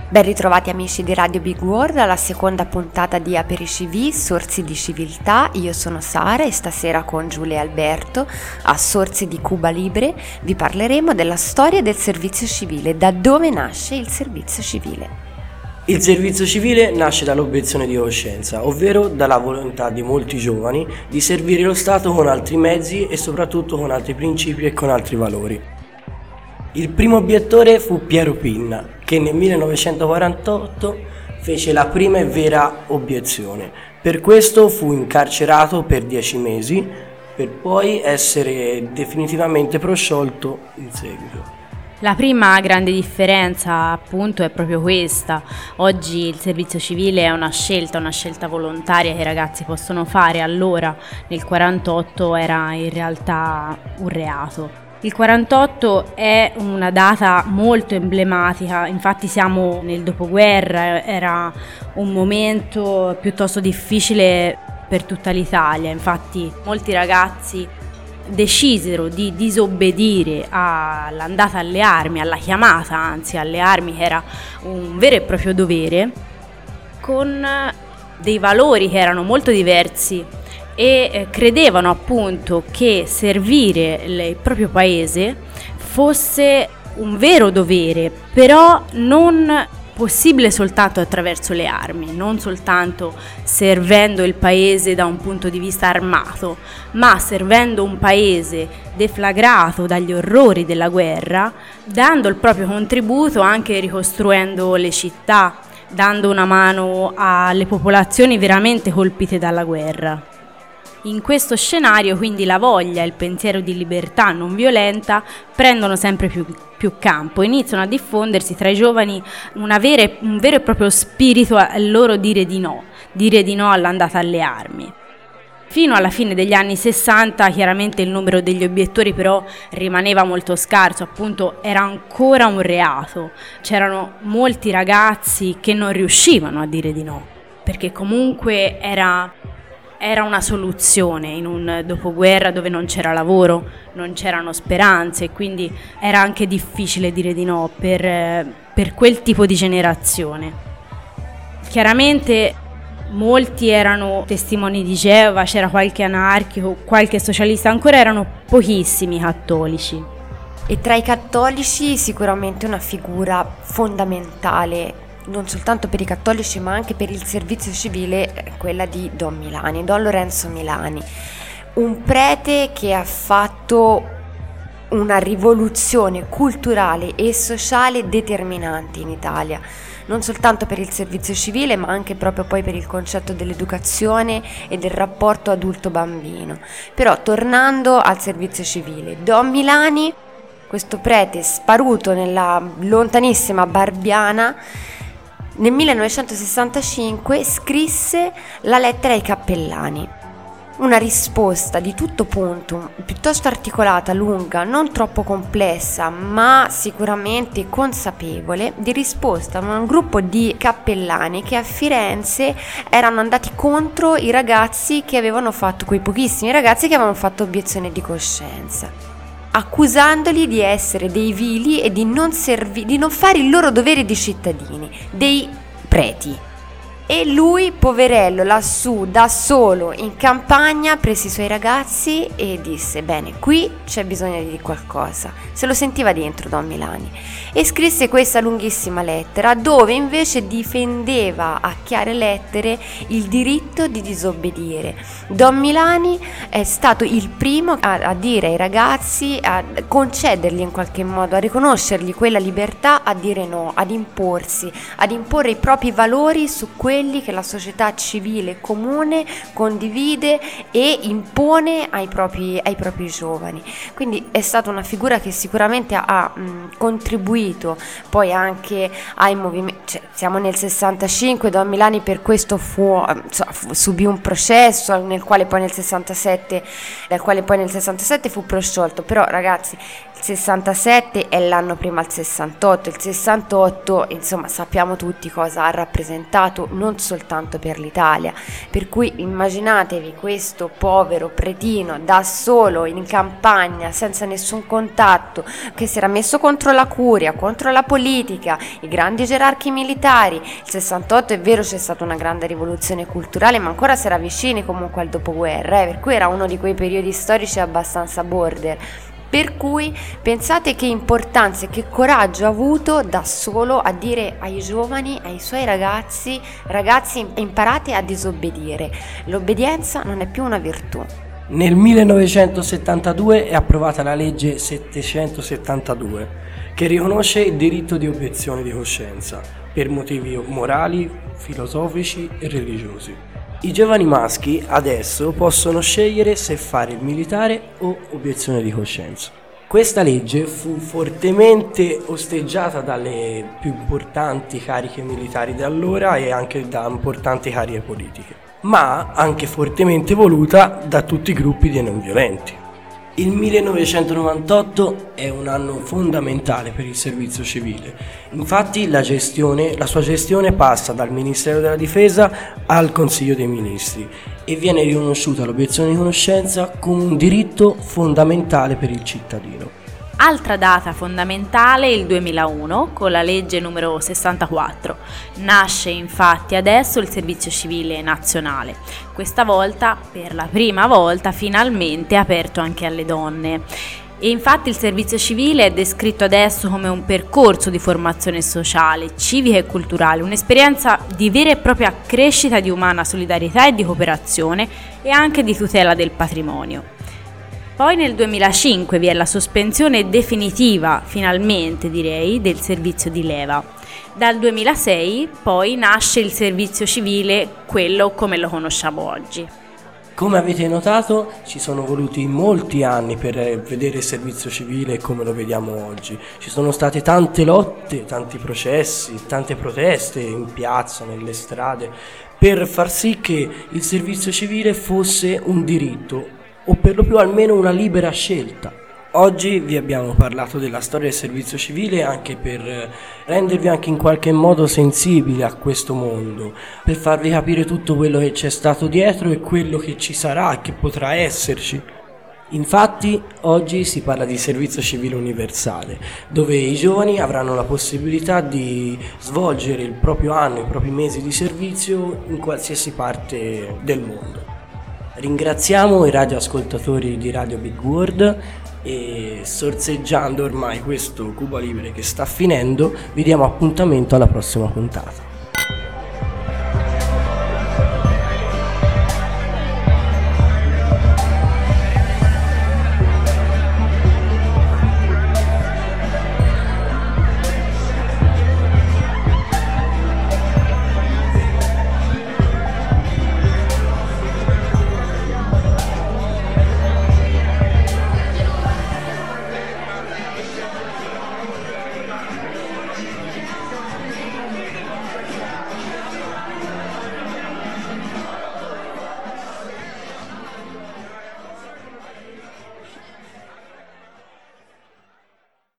Ben ritrovati amici di Radio Big World alla seconda puntata di AperiCiV, Sorsi di Civiltà. Io sono Sara e stasera con Giulia e Alberto a Sorsi di Cuba Libre vi parleremo della storia del servizio civile, da dove nasce il servizio civile. Il servizio civile nasce dall'obiezione di coscienza, ovvero dalla volontà di molti giovani di servire lo Stato con altri mezzi e soprattutto con altri principi e con altri valori. Il primo obiettore fu Piero Pinna, che nel 1948 fece la prima e vera obiezione. Per questo fu incarcerato per 10 mesi, per poi essere definitivamente prosciolto in seguito. La prima grande differenza appunto è proprio questa. Oggi il servizio civile è una scelta volontaria che i ragazzi possono fare. Allora nel 48 era in realtà un reato. Il 48 è una data molto emblematica, infatti siamo nel dopoguerra, era un momento piuttosto difficile per tutta l'Italia, infatti molti ragazzi decisero di disobbedire all'andata alle armi, alla chiamata anzi alle armi, che era un vero e proprio dovere, con dei valori che erano molto diversi e credevano appunto che servire il proprio paese fosse un vero dovere, però non possibile soltanto attraverso le armi, non soltanto servendo il paese da un punto di vista armato, ma servendo un paese deflagrato dagli orrori della guerra, dando il proprio contributo anche ricostruendo le città, dando una mano alle popolazioni veramente colpite dalla guerra. In questo scenario quindi la voglia e il pensiero di libertà non violenta prendono sempre più campo, iniziano a diffondersi tra i giovani un vero e proprio spirito al loro dire di no all'andata alle armi. Fino alla fine degli anni 60 chiaramente il numero degli obiettori però rimaneva molto scarso, appunto era ancora un reato, c'erano molti ragazzi che non riuscivano a dire di no, perché comunque era una soluzione in un dopoguerra dove non c'era lavoro, non c'erano speranze e quindi era anche difficile dire di no per quel tipo di generazione. Chiaramente molti erano testimoni di Geova, c'era qualche anarchico, qualche socialista, ancora erano pochissimi cattolici. E tra i cattolici sicuramente una figura fondamentale non soltanto per i cattolici ma anche per il servizio civile, quella di Don Lorenzo Milani, un prete che ha fatto una rivoluzione culturale e sociale determinante in Italia, non soltanto per il servizio civile ma anche proprio poi per il concetto dell'educazione e del rapporto adulto-bambino. Però tornando al servizio civile, Don Milani, questo prete sparuto nella lontanissima Barbiana, nel 1965 scrisse la lettera ai cappellani, una risposta di tutto punto, piuttosto articolata, lunga, non troppo complessa, ma sicuramente consapevole, di risposta a un gruppo di cappellani che a Firenze erano andati contro i ragazzi che avevano fatto, quei pochissimi ragazzi che avevano fatto obiezione di coscienza, accusandoli di essere dei vili e di non fare il loro dovere di cittadini, dei preti. E lui, poverello, lassù, da solo, in campagna, prese i suoi ragazzi e disse: bene, qui c'è bisogno di qualcosa. Se lo sentiva dentro Don Milani. E scrisse questa lunghissima lettera dove invece difendeva a chiare lettere il diritto di disobbedire. Don Milani è stato il primo a dire ai ragazzi, a concedergli in qualche modo, a riconoscergli quella libertà, a dire no, ad imporsi, ad imporre i propri valori su quelli che la società civile comune condivide e impone ai propri giovani. Quindi è stata una figura che sicuramente ha contribuito poi anche ai movimenti, cioè, siamo nel 65, Don Milani per questo subì un processo dal quale poi nel 67 fu prosciolto, però ragazzi il Il 67 è l'anno prima il 68, il 68 insomma sappiamo tutti cosa ha rappresentato non soltanto per l'Italia, per cui immaginatevi questo povero pretino da solo in campagna senza nessun contatto, che si era messo contro la curia, contro la politica, i grandi gerarchi militari. Il 68 è vero, c'è stata una grande rivoluzione culturale, ma ancora si era vicini comunque al dopoguerra, per cui era uno di quei periodi storici abbastanza border. Per cui pensate che importanza e che coraggio ha avuto da solo a dire ai giovani, ai suoi ragazzi, imparate a disobbedire, l'obbedienza non è più una virtù. Nel 1972 è approvata la legge 772 che riconosce il diritto di obiezione di coscienza per motivi morali, filosofici e religiosi. I giovani maschi adesso possono scegliere se fare il militare o obiezione di coscienza. Questa legge fu fortemente osteggiata dalle più importanti cariche militari di allora e anche da importanti cariche politiche, ma anche fortemente voluta da tutti i gruppi dei non violenti. Il 1998 è un anno fondamentale per il servizio civile, infatti la sua gestione passa dal Ministero della Difesa al Consiglio dei Ministri e viene riconosciuta l'obiezione di coscienza come un diritto fondamentale per il cittadino. Altra data fondamentale, il 2001, con la legge numero 64. Nasce infatti adesso il servizio civile nazionale, questa volta, per la prima volta, finalmente aperto anche alle donne. E infatti il servizio civile è descritto adesso come un percorso di formazione sociale, civica e culturale, un'esperienza di vera e propria crescita di umana solidarietà e di cooperazione e anche di tutela del patrimonio. Poi nel 2005 vi è la sospensione definitiva, finalmente direi, del servizio di leva. Dal 2006 poi nasce il servizio civile, quello come lo conosciamo oggi. Come avete notato, ci sono voluti molti anni per vedere il servizio civile come lo vediamo oggi. Ci sono state tante lotte, tanti processi, tante proteste in piazza, nelle strade, per far sì che il servizio civile fosse un diritto, o per lo più almeno una libera scelta. Oggi vi abbiamo parlato della storia del servizio civile anche per rendervi anche in qualche modo sensibili a questo mondo, per farvi capire tutto quello che c'è stato dietro e quello che ci sarà e che potrà esserci. Infatti oggi si parla di servizio civile universale, dove i giovani avranno la possibilità di svolgere il proprio anno, i propri mesi di servizio in qualsiasi parte del mondo. Ringraziamo i radioascoltatori di Radio Big World e, sorseggiando ormai questo Cuba Libre che sta finendo, vi diamo appuntamento alla prossima puntata.